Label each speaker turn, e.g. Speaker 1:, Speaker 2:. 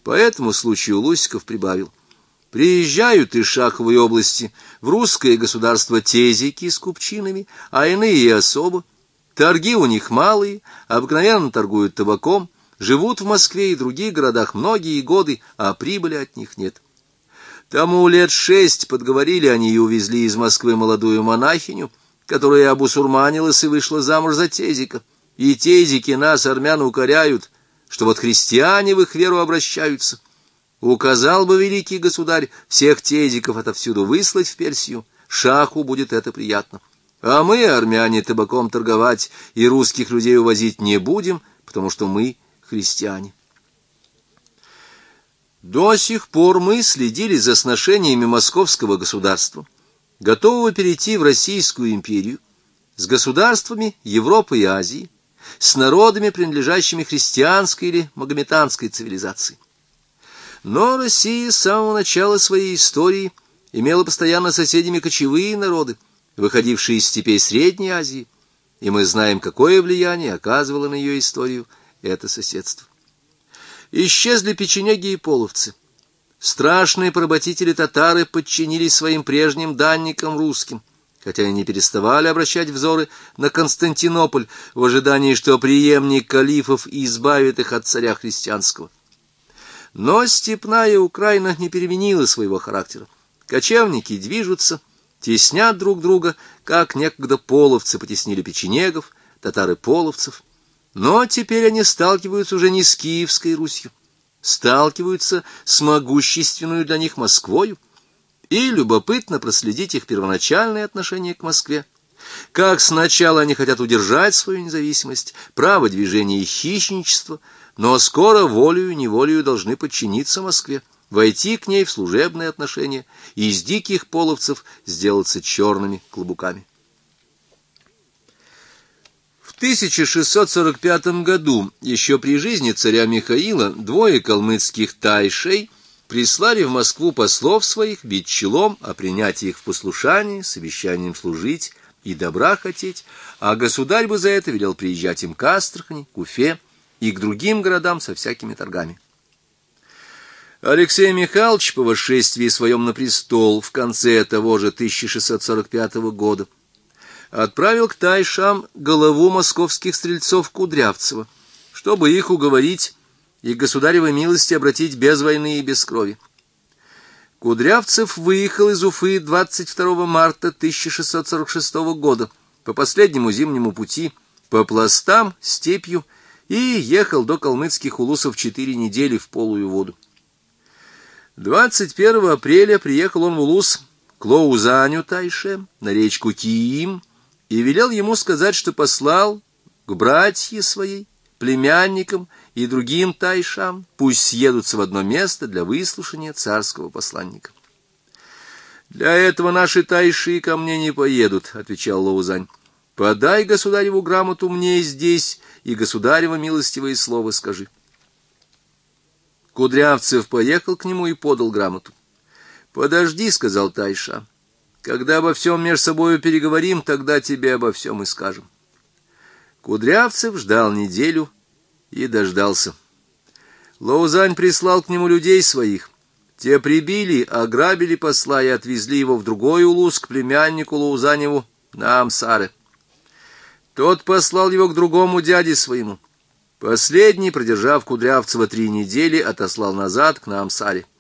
Speaker 1: По этому случаю Лусиков прибавил: приезжают из Шаховой области в русское государство тезики с купчинами, а иные и особо. Торги у них малые, обыкновенно торгуют табаком, живут в Москве и других городах многие годы, а прибыли от них нет. Тому лет 6 подговорили они и увезли из Москвы молодую монахиню, которая обусурманилась и вышла замуж за тезика. И тезики нас, армян, укоряют, что вот христиане в их веру обращаются. Указал бы великий государь всех тезиков отовсюду выслать в Персию, шаху будет это приятно. А мы, армяне, табаком торговать и русских людей увозить не будем, потому что мы христиане. До сих пор мы следили за сношениями московского государства, готового перейти в Российскую империю, с государствами Европы и Азии, с народами, принадлежащими христианской или магометанской цивилизации. Но Россия с самого начала своей истории имела постоянно соседями кочевые народы, выходившие из степей Средней Азии, и мы знаем, какое влияние оказывало на ее историю это соседство. Исчезли печенеги и половцы. Страшные поработители татары подчинились своим прежним данникам русским, хотя они не переставали обращать взоры на Константинополь в ожидании, что преемник калифов избавит их от царя христианского. Но степная Украина не переменила своего характера. Кочевники движутся, теснят друг друга, как некогда половцы потеснили печенегов, татары-половцев. Но теперь они сталкиваются уже не с Киевской Русью, сталкиваются с могущественную для них Москвою, и любопытно проследить их первоначальное отношение к Москве. Как сначала они хотят удержать свою независимость, право движения и хищничество, но скоро волею-неволею должны подчиниться Москве, войти к ней в служебные отношения и из диких половцев сделаться черными клобуками. В 1645 году, еще при жизни царя Михаила, двое калмыцких тайшей прислали в Москву послов своих бить челом о принятии их в послушание, с обещанием служить и добра хотеть, а государь бы за это велел приезжать им к Астрахани, к Уфе и к другим городам со всякими торгами. Алексей Михайлович по восшествии своем на престол в конце того же 1645 года отправил к тайшам голову московских стрельцов Кудрявцева, чтобы их уговорить и к государевой милости обратить без войны и без крови. Кудрявцев выехал из Уфы 22 марта 1646 года по последнему зимнему пути, по пластам, степью, и ехал до калмыцких улусов 4 недели в полую воду. 21 апреля приехал он в улус к Лоузаню Тайше на речку Киим и велел ему сказать, что послал к братье своей, племянникам и другим тайшам, пусть съедутся в одно место для выслушания царского посланника. «Для этого наши тайши ко мне не поедут», — отвечал Лоузань. «Подай государеву грамоту мне здесь, и государево милостивое слово скажи». Кудрявцев поехал к нему и подал грамоту. «Подожди», — сказал тайша, — «когда обо всем между собою переговорим, тогда тебе обо всем и скажем». Кудрявцев ждал неделю и дождался. Лоузань прислал к нему людей своих. Те прибили, ограбили посла и отвезли его в другой улус к племяннику Лоузаневу на Амсары. Тот послал его к другому дяде своему. Последний, продержав Кудрявцева 3 недели, отослал назад к Наамсаре.